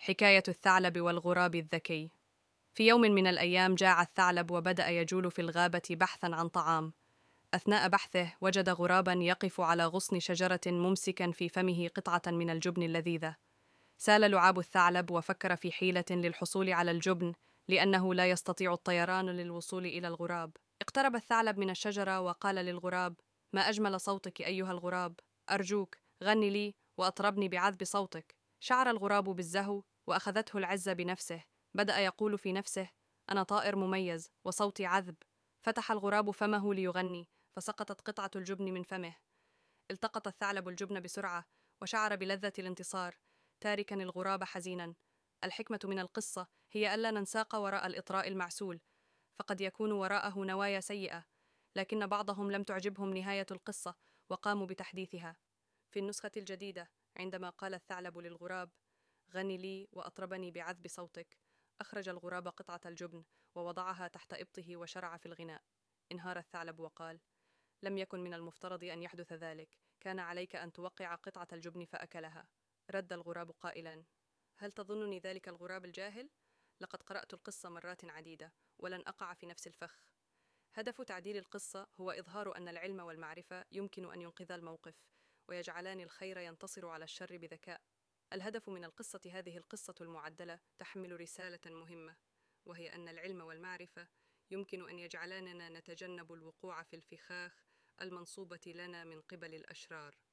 حكاية الثعلب والغراب الذكي. في يوم من الأيام جاع الثعلب وبدأ يجول في الغابة بحثا عن طعام. أثناء بحثه وجد غرابا يقف على غصن شجرة ممسكا في فمه قطعة من الجبن اللذيذة. سال لعاب الثعلب وفكر في حيلة للحصول على الجبن، لأنه لا يستطيع الطيران للوصول إلى الغراب. اقترب الثعلب من الشجرة وقال للغراب: ما أجمل صوتك أيها الغراب، أرجوك غني لي وأطربني بعذب صوتك. شعر الغراب بالزهو وأخذته العزة بنفسه. بدأ يقول في نفسه: أنا طائر مميز وصوتي عذب. فتح الغراب فمه ليغني، فسقطت قطعة الجبن من فمه. التقط الثعلب الجبن بسرعة وشعر بلذة الانتصار، تاركا الغراب حزينا. الحكمة من القصة هي ألا ننساق وراء الإطراء المعسول، فقد يكون وراءه نوايا سيئة، لكن بعضهم لم تعجبهم نهاية القصة وقاموا بتحديثها. في النسخة الجديدة، عندما قال الثعلب للغراب: غني لي وأطربني بعذب صوتك، أخرج الغراب قطعة الجبن ووضعها تحت إبطه وشرع في الغناء. انهار الثعلب وقال: لم يكن من المفترض أن يحدث ذلك، كان عليك أن توقع قطعة الجبن فأكلها. رد الغراب قائلا: هل تظنني ذلك الغراب الجاهل؟ لقد قرأت القصة مرات عديدة ولن أقع في نفس الفخ. هدف تعديل القصة هو إظهار أن العلم والمعرفة يمكن أن ينقذا الموقف ويجعلان الخير ينتصر على الشر بذكاء. الهدف من القصة، هذه القصة المعدلة، تحمل رسالة مهمة، وهي أن العلم والمعرفة يمكن أن يجعلاننا نتجنب الوقوع في الفخاخ المنصوبة لنا من قبل الأشرار.